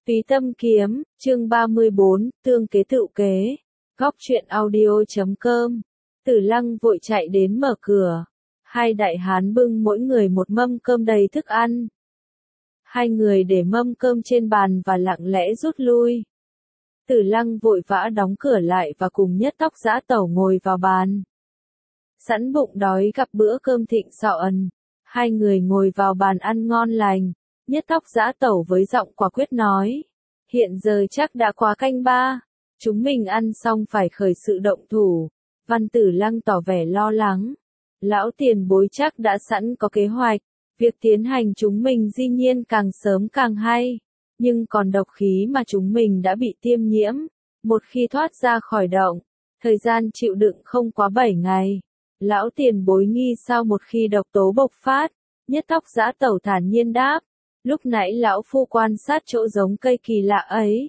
Túy Tâm Kiếm, chương 34, tương kế tự kế. Góc truyện audio.com. Tử Lăng vội chạy đến mở cửa. Hai đại hán bưng mỗi người một mâm cơm đầy thức ăn. Hai người để mâm cơm trên bàn và lặng lẽ rút lui. Tử Lăng vội vã đóng cửa lại và cùng Nhất Tóc Dã Tẩu ngồi vào bàn. Sẵn bụng đói gặp bữa cơm thịnh soạn. Hai người ngồi vào bàn ăn ngon lành. Nhất Tóc Dã Tẩu với giọng quả quyết nói. Hiện giờ chắc đã quá canh ba. Chúng mình ăn xong phải khởi sự động thủ. Văn Tử Lăng tỏ vẻ lo lắng. Lão tiền bối chắc đã sẵn có kế hoạch. Việc tiến hành chúng mình dĩ nhiên càng sớm càng hay. Nhưng còn độc khí mà chúng mình đã bị tiêm nhiễm. Một khi thoát ra khỏi động, thời gian chịu đựng không quá 7 ngày. Lão tiền bối nghi sao một khi độc tố bộc phát. Nhất Tóc Dã Tẩu thản nhiên đáp. Lúc nãy lão phu quan sát chỗ giống cây kỳ lạ ấy.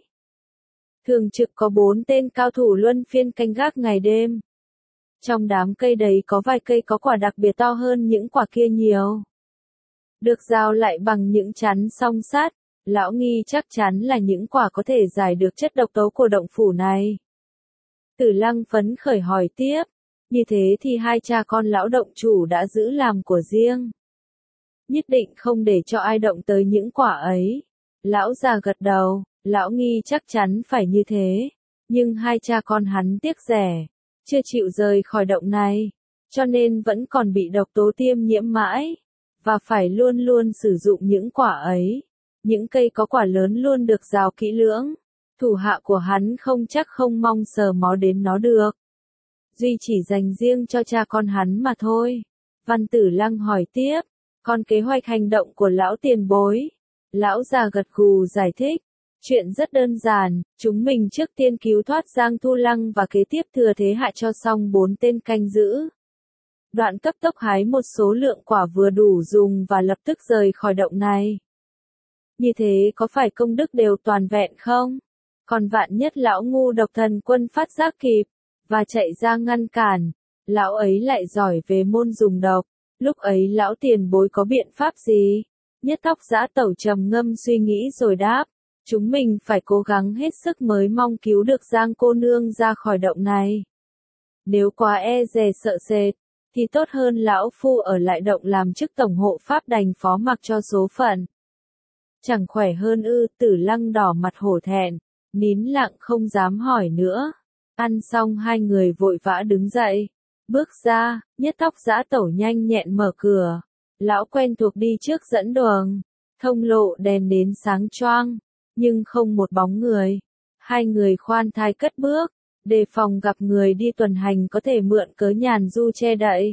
Thường trực có 4 tên cao thủ luân phiên canh gác ngày đêm. Trong đám cây đấy có vài cây có quả đặc biệt to hơn những quả kia nhiều. Được rào lại bằng những chắn song sắt, lão nghi chắc chắn là những quả có thể giải được chất độc tố của động phủ này. Tử Lăng phấn khởi hỏi tiếp, như thế thì hai cha con lão động chủ đã giữ làm của riêng. Nhất định không để cho ai động tới những quả ấy. Lão già gật đầu, lão nghi chắc chắn phải như thế. Nhưng hai cha con hắn tiếc rẻ, chưa chịu rời khỏi động này, cho nên vẫn còn bị độc tố tiêm nhiễm mãi, và phải luôn luôn sử dụng những quả ấy. Những cây có quả lớn luôn được rào kỹ lưỡng, thủ hạ của hắn không chắc không mong sờ mó đến nó được. Duy chỉ dành riêng cho cha con hắn mà thôi. Văn Tử Lăng hỏi tiếp. Còn kế hoạch hành động của lão tiền bối. Lão già gật gù giải thích. Chuyện rất đơn giản, chúng mình trước tiên cứu thoát Giang Thu Lăng và kế tiếp thừa thế hạ cho xong 4 tên canh giữ. Đoạn cấp tốc hái một số lượng quả vừa đủ dùng và lập tức rời khỏi động này. Như thế có phải công đức đều toàn vẹn không? Còn vạn nhất lão ngu độc thần quân phát giác kịp, và chạy ra ngăn cản, lão ấy lại giỏi về môn dùng độc. Lúc ấy lão tiền bối có biện pháp gì? Nhất Tóc Dã Tẩu trầm ngâm suy nghĩ rồi đáp. Chúng mình phải cố gắng hết sức mới mong cứu được Giang cô nương ra khỏi động này. Nếu quá e dè sợ sệt, thì tốt hơn lão phu ở lại động làm chức tổng hộ pháp đành phó mặc cho số phận. Chẳng khỏe hơn ư? Tử Lăng đỏ mặt hổ thẹn, nín lặng không dám hỏi nữa. Ăn xong hai người vội vã đứng dậy. Bước ra, Nhất Tóc Dã Tẩu nhanh nhẹn mở cửa. Lão quen thuộc đi trước dẫn đường. Thông lộ đèn đến sáng choang, nhưng không một bóng người. Hai người khoan thai cất bước, đề phòng gặp người đi tuần hành có thể mượn cớ nhàn du che đậy.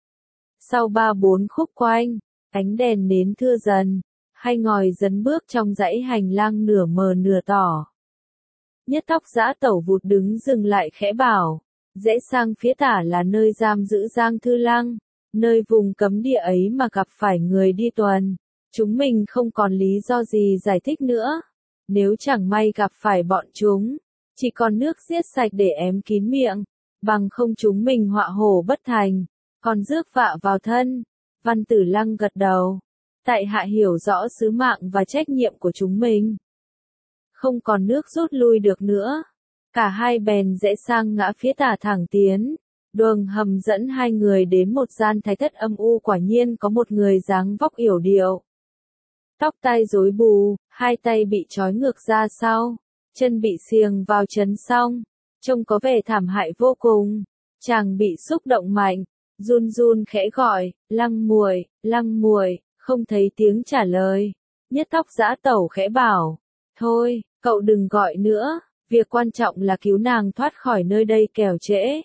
Sau 3-4 khúc quanh, ánh đèn nến thưa dần, hai ngòi dấn bước trong dãy hành lang nửa mờ nửa tỏ. Nhất Tóc Dã Tẩu vụt đứng dừng lại khẽ bảo. Rẽ sang phía tả là nơi giam giữ Giang Thư Lăng, nơi vùng cấm địa ấy mà gặp phải người đi tuần. Chúng mình không còn lý do gì giải thích nữa. Nếu chẳng may gặp phải bọn chúng, chỉ còn nước giết sạch để ém kín miệng, bằng không chúng mình họa hổ bất thành, còn rước vạ vào thân. Văn Tử Lăng gật đầu. Tại hạ hiểu rõ sứ mạng và trách nhiệm của chúng mình. Không còn nước rút lui được nữa. Cả hai bèn rẽ sang ngã phía tả thẳng tiến. Đường hầm dẫn hai người đến một gian thái thất âm u, quả nhiên có một người dáng vóc yểu điệu. Tóc tai rối bù, hai tay bị trói ngược ra sau, chân bị xiềng vào trấn song, trông có vẻ thảm hại vô cùng. Chàng bị xúc động mạnh, run run khẽ gọi, Lăng muội, không thấy tiếng trả lời. Nhất Tóc Dã Tẩu khẽ bảo, thôi, cậu đừng gọi nữa. Việc quan trọng là cứu nàng thoát khỏi nơi đây kẻo trễ.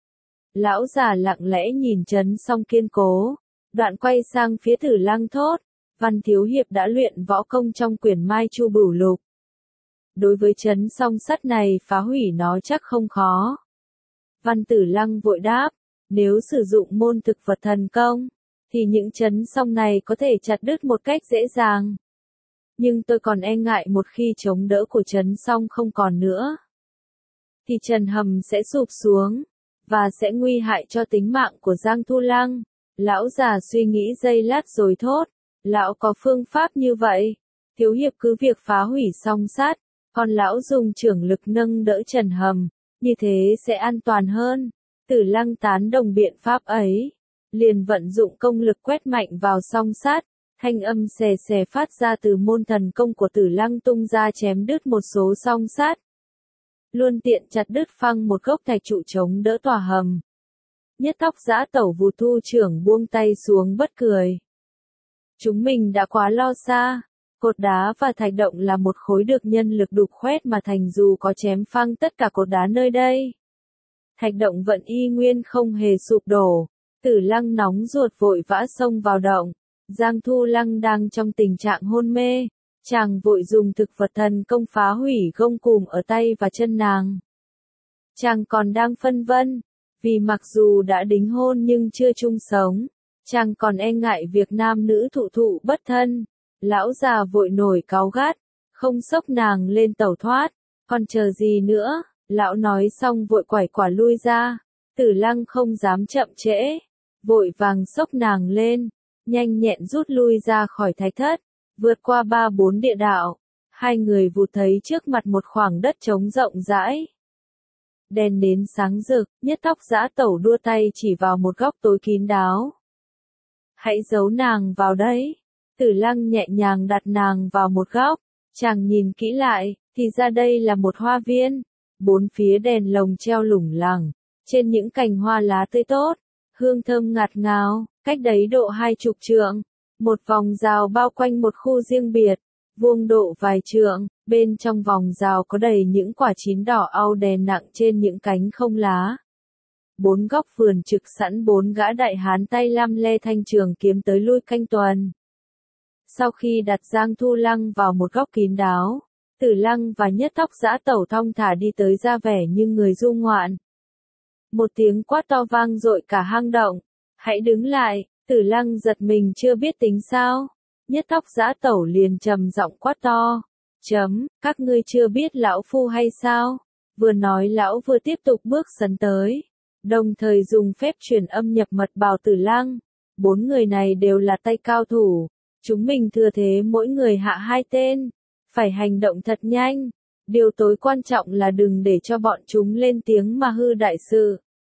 Lão già lặng lẽ nhìn trấn song kiên cố, đoạn quay sang phía Tử Lăng thốt, Văn thiếu hiệp đã luyện võ công trong quyển Mai Chu Bửu Lục. Đối với trấn song sắt này phá hủy nó chắc không khó. Văn Tử Lăng vội đáp, nếu sử dụng môn thực vật thần công, thì những trấn song này có thể chặt đứt một cách dễ dàng. Nhưng tôi còn e ngại một khi chống đỡ của trấn song không còn nữa, thì trần hầm sẽ sụp xuống, và sẽ nguy hại cho tính mạng của Giang Thu Lăng. Lão già suy nghĩ giây lát rồi thốt, lão có phương pháp như vậy. Thiếu hiệp cứ việc phá hủy song sát, còn lão dùng trưởng lực nâng đỡ Trần Hầm, như thế sẽ an toàn hơn. Tử Lăng tán đồng biện pháp ấy, liền vận dụng công lực quét mạnh vào song sát, thanh âm xè xè phát ra từ môn thần công của Tử Lăng tung ra chém đứt một số song sát. Luôn tiện chặt đứt phăng một gốc thạch trụ chống đỡ tòa hầm. Nhất Tóc Dã Tẩu vụt thu trưởng buông tay xuống bất cười. Chúng mình đã quá lo xa. Cột đá và thạch động là một khối được nhân lực đục khoét mà thành, dù có chém phăng tất cả cột đá nơi đây, thạch động vẫn y nguyên không hề sụp đổ. Tử Lăng nóng ruột vội vã xông vào động. Giang Thu Lăng đang trong tình trạng hôn mê, chàng vội dùng thực vật thần công phá hủy gông cùm ở tay và chân nàng. Chàng còn đang phân vân, vì mặc dù đã đính hôn nhưng chưa chung sống, chàng còn e ngại việc nam nữ thụ thụ bất thân. Lão già vội nổi cáu gắt, không xốc nàng lên tẩu thoát, còn chờ gì nữa, lão nói xong vội quải quả lui ra. Tử Lăng không dám chậm trễ, vội vàng xốc nàng lên, nhanh nhẹn rút lui ra khỏi thạch thất, vượt qua 3-4 địa đạo, hai người vụt thấy trước mặt một khoảng đất trống rộng rãi. Đèn nến sáng rực, Nhất Tóc Dã Tẩu đua tay chỉ vào một góc tối kín đáo. Hãy giấu nàng vào đấy. Tử Lăng nhẹ nhàng đặt nàng vào một góc, chàng nhìn kỹ lại, thì ra đây là một hoa viên, bốn phía đèn lồng treo lủng lẳng, trên những cành hoa lá tươi tốt, hương thơm ngạt ngào, cách đấy độ 20 trượng, một vòng rào bao quanh một khu riêng biệt, vuông độ vài trượng, bên trong vòng rào có đầy những quả chín đỏ au đèn nặng trên những cánh không lá. Bốn góc vườn trực sẵn 4 gã đại hán tay lăm le thanh trường kiếm tới lui canh tuần. Sau khi đặt Giang Thu Lăng vào một góc kín đáo, Tử Lăng và Nhất Tóc Dã Tẩu thong thả đi tới ra vẻ như người du ngoạn. Một tiếng quát to vang dội cả hang động. Hãy đứng lại. Tử Lăng giật mình chưa biết tính sao. Nhất Tóc Dã Tẩu liền trầm giọng quát to. Các ngươi chưa biết lão phu hay sao? Vừa nói lão vừa tiếp tục bước sấn tới, đồng thời dùng phép truyền âm nhập mật bảo Tử Lăng. 4 người này đều là tay cao thủ. Chúng mình thừa thế mỗi người hạ 2 tên, phải hành động thật nhanh. Điều tối quan trọng là đừng để cho bọn chúng lên tiếng mà hư đại sự.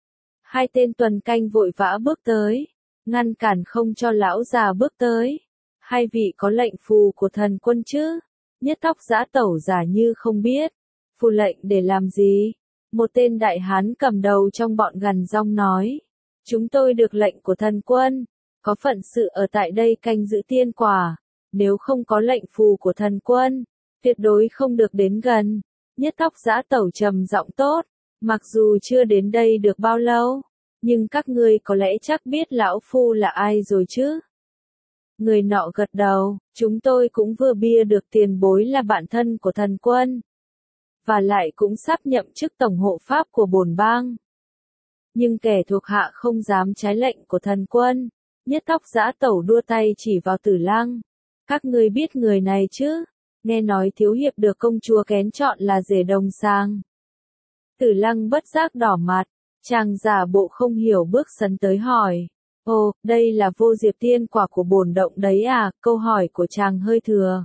2 tên tuần canh vội vã bước tới, ngăn cản không cho lão già bước tới. 2 vị có lệnh phù của thần quân chứ? Nhất Tóc Dã Tẩu giả như không biết. Phù lệnh để làm gì? Một tên đại hán cầm đầu trong bọn gằn giọng nói. Chúng tôi được lệnh của thần quân, có phận sự ở tại đây canh giữ tiên quả. Nếu không có lệnh phù của thần quân, tuyệt đối không được đến gần. Nhất Tóc Dã Tẩu trầm giọng tốt. Mặc dù chưa đến đây được bao lâu, nhưng các ngươi có lẽ chắc biết lão phu là ai rồi chứ? Người nọ gật đầu, chúng tôi cũng vừa bia được tiền bối là bạn thân của thần quân, và lại cũng sắp nhậm chức tổng hộ pháp của bổn bang. Nhưng kẻ thuộc hạ không dám trái lệnh của thần quân. Nhất Tóc Dã Tẩu đua tay chỉ vào Tử Lăng. Các ngươi biết người này chứ? Nghe nói thiếu hiệp được công chúa kén chọn là rể đồng sang. Tử Lăng bất giác đỏ mặt, chàng giả bộ không hiểu bước sấn tới hỏi. Ồ, đây là vô diệp tiên quả của bổn động đấy à? Câu hỏi của chàng hơi thừa.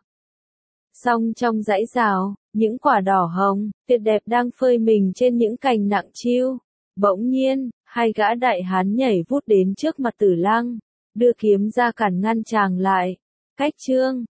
Song trong dãy rào, những quả đỏ hồng, tuyệt đẹp đang phơi mình trên những cành nặng chiêu. Bỗng nhiên, 2 gã đại hán nhảy vút đến trước mặt Tử Lăng, đưa kiếm ra cản ngăn chàng lại. Cách chương